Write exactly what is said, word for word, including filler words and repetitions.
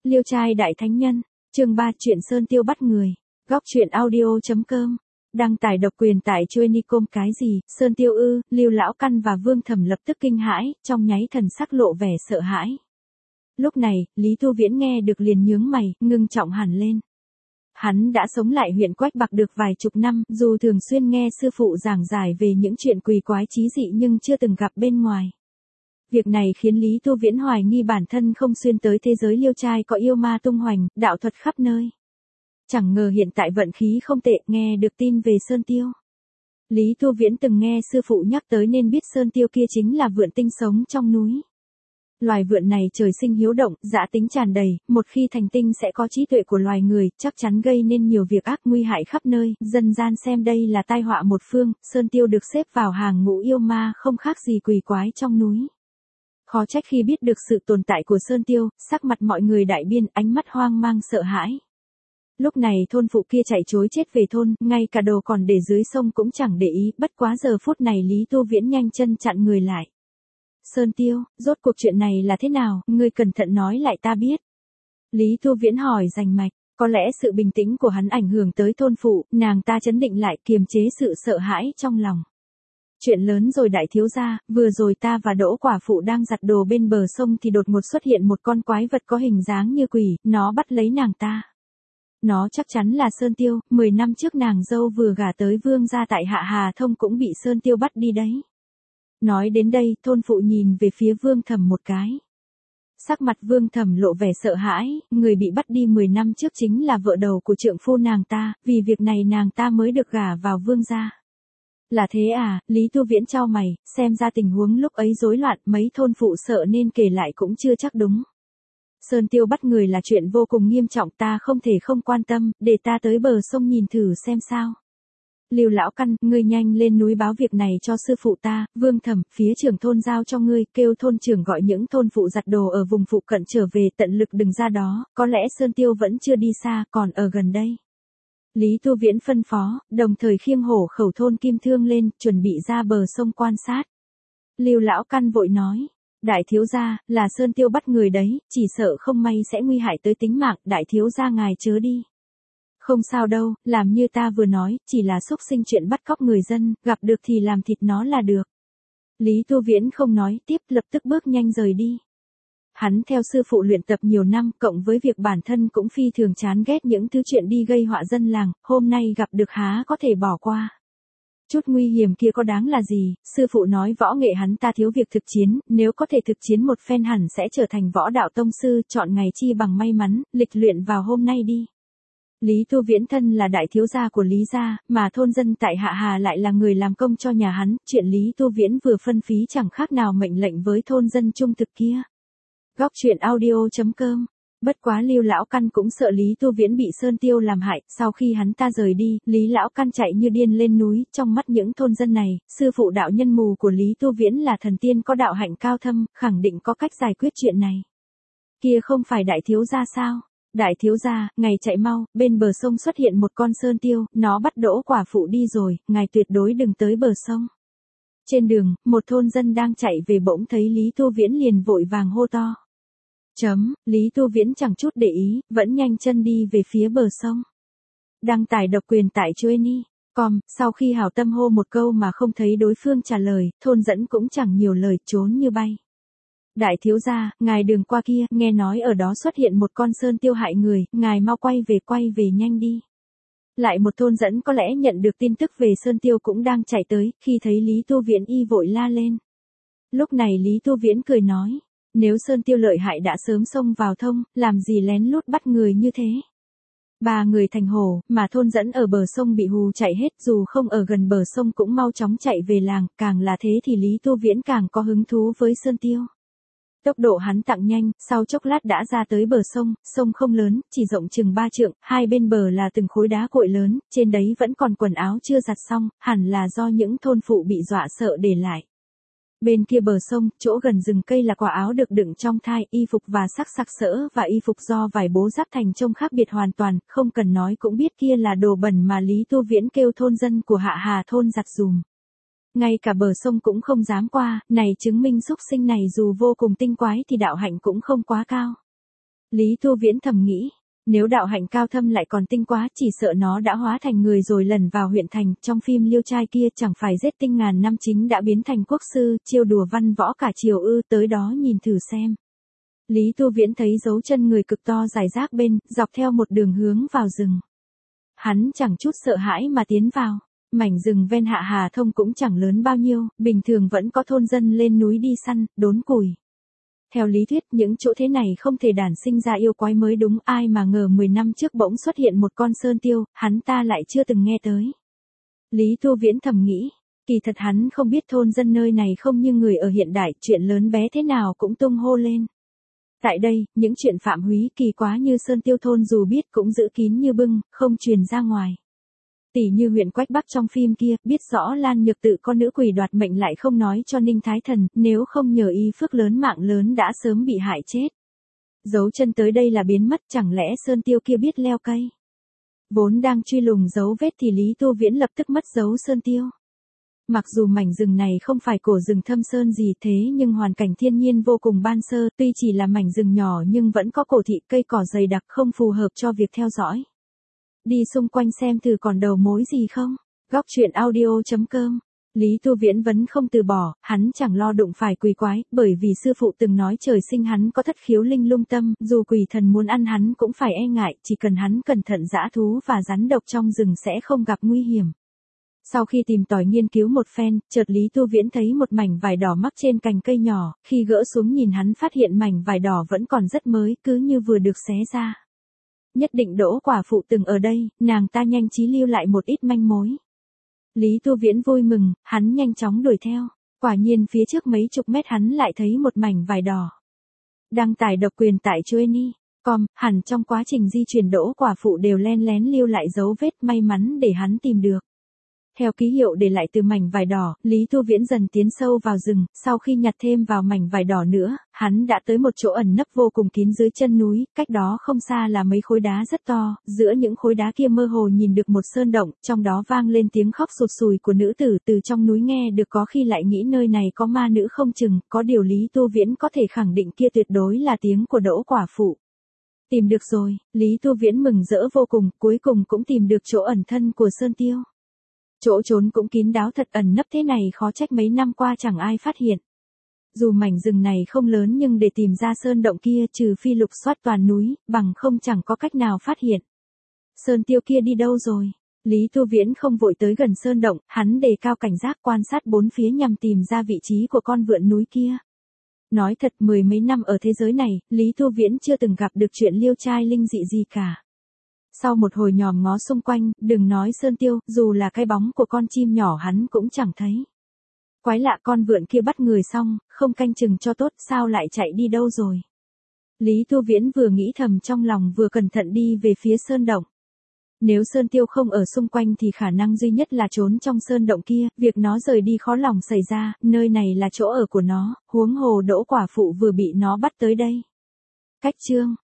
Liêu trai đại thánh nhân, chương ba chuyện Sơn Tiêu bắt người, góc truyện audio.com, đăng tải độc quyền tại Chuenicom. Cái gì, Sơn Tiêu ư? Lưu Lão Căn và Vương Thẩm lập tức kinh hãi, trong nháy thần sắc lộ vẻ sợ hãi. Lúc này, Lý Tu Viễn nghe được liền nhướng mày, ngưng trọng hẳn lên. Hắn đã sống lại huyện Quách Bạc được vài chục năm, dù thường xuyên nghe sư phụ giảng giải về những chuyện quỷ quái trí dị nhưng chưa từng gặp bên ngoài. Việc này khiến Lý Tu Viễn hoài nghi bản thân không xuyên tới thế giới liêu trai có yêu ma tung hoành, đạo thuật khắp nơi. Chẳng ngờ hiện tại vận khí không tệ, nghe được tin về Sơn Tiêu. Lý Tu Viễn từng nghe sư phụ nhắc tới nên biết Sơn Tiêu kia chính là vượn tinh sống trong núi. Loài vượn này trời sinh hiếu động, dã tính tràn đầy, một khi thành tinh sẽ có trí tuệ của loài người, chắc chắn gây nên nhiều việc ác nguy hại khắp nơi, dân gian xem đây là tai họa một phương. Sơn Tiêu được xếp vào hàng ngũ yêu ma không khác gì quỷ quái trong núi. Khó trách khi biết được sự tồn tại của Sơn Tiêu, sắc mặt mọi người đại biên, ánh mắt hoang mang sợ hãi. Lúc này thôn phụ kia chạy trối chết về thôn, ngay cả đồ còn để dưới sông cũng chẳng để ý, bất quá giờ phút này Lý Tu Viễn nhanh chân chặn người lại. Sơn Tiêu, rốt cuộc chuyện này là thế nào, ngươi cẩn thận nói lại ta biết. Lý Tu Viễn hỏi rành mạch, có lẽ sự bình tĩnh của hắn ảnh hưởng tới thôn phụ, nàng ta trấn định lại kiềm chế sự sợ hãi trong lòng. Chuyện lớn rồi đại thiếu gia, vừa rồi ta và Đỗ quả phụ đang giặt đồ bên bờ sông thì đột ngột xuất hiện một con quái vật có hình dáng như quỷ, nó bắt lấy nàng ta. Nó chắc chắn là Sơn Tiêu, mười năm trước nàng dâu vừa gả tới vương gia tại Hạ Hà Thông cũng bị Sơn Tiêu bắt đi đấy. Nói đến đây, thôn phụ nhìn về phía Vương Thẩm một cái. Sắc mặt Vương Thẩm lộ vẻ sợ hãi, người bị bắt đi mười năm trước chính là vợ đầu của trượng phu nàng ta, vì việc này nàng ta mới được gả vào vương gia. Là thế à? Lý Tu Viễn chau mày, xem ra tình huống lúc ấy rối loạn, mấy thôn phụ sợ nên kể lại cũng chưa chắc đúng. Sơn Tiêu bắt người là chuyện vô cùng nghiêm trọng, ta không thể không quan tâm, để ta tới bờ sông nhìn thử xem sao. Lưu Lão Căn, ngươi nhanh lên núi báo việc này cho sư phụ ta. Vương Thẩm, phía trưởng thôn giao cho ngươi, kêu thôn trưởng gọi những thôn phụ giặt đồ ở vùng phụ cận trở về, tận lực đừng ra đó, có lẽ Sơn Tiêu vẫn chưa đi xa, còn ở gần đây. Lý Tu Viễn phân phó, đồng thời khiêng hổ khẩu thôn Kim Thương lên, chuẩn bị ra bờ sông quan sát. Lưu Lão Căn vội nói, đại thiếu gia, là Sơn Tiêu bắt người đấy, chỉ sợ không may sẽ nguy hại tới tính mạng, đại thiếu gia ngài chớ đi. Không sao đâu, làm như ta vừa nói, chỉ là xúc sinh chuyện bắt cóc người dân, gặp được thì làm thịt nó là được. Lý Tu Viễn không nói tiếp, lập tức bước nhanh rời đi. Hắn theo sư phụ luyện tập nhiều năm, cộng với việc bản thân cũng phi thường chán ghét những thứ chuyện đi gây họa dân làng, hôm nay gặp được há có thể bỏ qua. Chút nguy hiểm kia có đáng là gì, sư phụ nói võ nghệ hắn ta thiếu việc thực chiến, nếu có thể thực chiến một phen hẳn sẽ trở thành võ đạo tông sư, chọn ngày chi bằng may mắn, lịch luyện vào hôm nay đi. Lý Tu Viễn thân là đại thiếu gia của Lý gia, mà thôn dân tại Hạ Hà lại là người làm công cho nhà hắn, chuyện Lý Tu Viễn vừa phân phí chẳng khác nào mệnh lệnh với thôn dân trung thực kia. Góc truyện audio.com. Bất quá Lưu Lão Căn cũng sợ Lý Tu Viễn bị Sơn Tiêu làm hại, sau khi hắn ta rời đi, Lý Lão Căn chạy như điên lên núi, trong mắt những thôn dân này, sư phụ đạo nhân mù của Lý Tu Viễn là thần tiên có đạo hạnh cao thâm, khẳng định có cách giải quyết chuyện này. Kia không phải đại thiếu gia sao? Đại thiếu gia, ngài chạy mau, bên bờ sông xuất hiện một con Sơn Tiêu, nó bắt Đỗ quả phụ đi rồi, ngài tuyệt đối đừng tới bờ sông. Trên đường, một thôn dân đang chạy về bỗng thấy Lý Tu Viễn liền vội vàng hô to. Chấm, Lý Tu Viễn chẳng chút để ý, vẫn nhanh chân đi về phía bờ sông. Đăng tải độc quyền tại Chuenicom, sau khi hảo tâm hô một câu mà không thấy đối phương trả lời, thôn dẫn cũng chẳng nhiều lời, trốn như bay. Đại thiếu gia, ngài đường qua kia, nghe nói ở đó xuất hiện một con Sơn Tiêu hại người, ngài mau quay về quay về nhanh đi. Lại một thôn dẫn có lẽ nhận được tin tức về Sơn Tiêu cũng đang chạy tới, khi thấy Lý Tu Viễn y vội la lên. Lúc này Lý Tu Viễn cười nói, nếu Sơn Tiêu lợi hại đã sớm xông vào thông, làm gì lén lút bắt người như thế. Ba người thành hổ, mà thôn dẫn ở bờ sông bị hù chạy hết, dù không ở gần bờ sông cũng mau chóng chạy về làng, càng là thế thì Lý Tu Viễn càng có hứng thú với Sơn Tiêu. Tốc độ hắn tăng nhanh, sau chốc lát đã ra tới bờ sông, sông không lớn, chỉ rộng chừng ba trượng, hai bên bờ là từng khối đá cuội lớn, trên đấy vẫn còn quần áo chưa giặt xong, hẳn là do những thôn phụ bị dọa sợ để lại. Bên kia bờ sông, chỗ gần rừng cây là quả áo được đựng trong thai, y phục và sắc sặc sỡ và y phục do vải bố giáp thành trông khác biệt hoàn toàn, không cần nói cũng biết kia là đồ bẩn mà Lý Tu Viễn kêu thôn dân của Hạ Hà thôn giặt dùm. Ngay cả bờ sông cũng không dám qua, này chứng minh xúc sinh này dù vô cùng tinh quái thì đạo hạnh cũng không quá cao. Lý Tu Viễn thầm nghĩ, nếu đạo hạnh cao thâm lại còn tinh quá, chỉ sợ nó đã hóa thành người rồi lần vào huyện thành, trong phim Liêu trai kia chẳng phải giết tinh ngàn năm chính đã biến thành quốc sư, chiêu đùa văn võ cả triều ư, tới đó nhìn thử xem. Lý Tu Viễn thấy dấu chân người cực to dài rác bên, dọc theo một đường hướng vào rừng. Hắn chẳng chút sợ hãi mà tiến vào. Mảnh rừng ven Hạ Hà Thông cũng chẳng lớn bao nhiêu, bình thường vẫn có thôn dân lên núi đi săn, đốn củi. Theo lý thuyết những chỗ thế này không thể đản sinh ra yêu quái mới đúng, ai mà ngờ mười năm trước bỗng xuất hiện một con sơn tiêu, hắn ta lại chưa từng nghe tới. Lý Tu Viễn thầm nghĩ, kỳ thật hắn không biết thôn dân nơi này không như người ở hiện đại, chuyện lớn bé thế nào cũng tung hô lên. Tại đây, những chuyện phạm húy kỳ quá như sơn tiêu thôn dù biết cũng giữ kín như bưng, không truyền ra ngoài. Tỷ như huyện Quách Bắc trong phim kia, biết rõ Lan Nhược Tự con nữ quỷ đoạt mệnh lại không nói cho Ninh Thái Thần, nếu không nhờ y phước lớn mạng lớn đã sớm bị hại chết. Dấu chân tới đây là biến mất, chẳng lẽ sơn tiêu kia biết leo cây. Vốn đang truy lùng dấu vết thì Lý Tu Viễn lập tức mất dấu sơn tiêu. Mặc dù mảnh rừng này không phải cổ rừng thâm sơn gì thế nhưng hoàn cảnh thiên nhiên vô cùng ban sơ, tuy chỉ là mảnh rừng nhỏ nhưng vẫn có cổ thị cây cỏ dày đặc không phù hợp cho việc theo dõi. Đi xung quanh xem thử còn đầu mối gì không. Góc truyện audio chấm com. Lý Tu Viễn vẫn không từ bỏ, hắn chẳng lo đụng phải quỷ quái, bởi vì sư phụ từng nói trời sinh hắn có thất khiếu linh lung tâm, dù quỷ thần muốn ăn hắn cũng phải e ngại, chỉ cần hắn cẩn thận dã thú và rắn độc trong rừng sẽ không gặp nguy hiểm. Sau khi tìm tòi nghiên cứu một phen, chợt Lý Tu Viễn thấy một mảnh vải đỏ mắc trên cành cây nhỏ, khi gỡ xuống nhìn hắn phát hiện mảnh vải đỏ vẫn còn rất mới, cứ như vừa được xé ra. Nhất định Đỗ quả phụ từng ở đây, nàng ta nhanh trí lưu lại một ít manh mối. Lý Tu Viễn vui mừng, hắn nhanh chóng đuổi theo. Quả nhiên phía trước mấy chục mét hắn lại thấy một mảnh vải đỏ. Đăng tải độc quyền tại chueni chấm com, hẳn trong quá trình di chuyển Đỗ quả phụ đều len lén lưu lại dấu vết, may mắn để hắn tìm được. Theo ký hiệu để lại từ mảnh vải đỏ, Lý Tu Viễn dần tiến sâu vào rừng, sau khi nhặt thêm vào mảnh vải đỏ nữa, hắn đã tới một chỗ ẩn nấp vô cùng kín dưới chân núi, cách đó không xa là mấy khối đá rất to, giữa những khối đá kia mơ hồ nhìn được một sơn động, trong đó vang lên tiếng khóc sụt sùi của nữ tử, từ trong núi nghe được có khi lại nghĩ nơi này có ma nữ không chừng, có điều Lý Tu Viễn có thể khẳng định kia tuyệt đối là tiếng của Đỗ quả phụ. Tìm được rồi, Lý Tu Viễn mừng rỡ vô cùng, cuối cùng cũng tìm được chỗ ẩn thân của sơn tiêu. Chỗ trốn cũng kín đáo thật, ẩn nấp thế này khó trách mấy năm qua chẳng ai phát hiện. Dù mảnh rừng này không lớn nhưng để tìm ra sơn động kia trừ phi lục soát toàn núi, bằng không chẳng có cách nào phát hiện. Sơn tiêu kia đi đâu rồi? Lý Tu Viễn không vội tới gần sơn động, hắn đề cao cảnh giác quan sát bốn phía nhằm tìm ra vị trí của con vượn núi kia. Nói thật mười mấy năm ở thế giới này, Lý Tu Viễn chưa từng gặp được chuyện liêu trai linh dị gì cả. Sau một hồi nhòm ngó xung quanh, đừng nói sơn tiêu, dù là cái bóng của con chim nhỏ hắn cũng chẳng thấy. Quái lạ, con vượn kia bắt người xong, không canh chừng cho tốt, sao lại chạy đi đâu rồi? Lý Tu Viễn vừa nghĩ thầm trong lòng vừa cẩn thận đi về phía sơn động. Nếu sơn tiêu không ở xung quanh thì khả năng duy nhất là trốn trong sơn động kia, việc nó rời đi khó lòng xảy ra, nơi này là chỗ ở của nó, huống hồ Đỗ quả phụ vừa bị nó bắt tới đây. Cách chương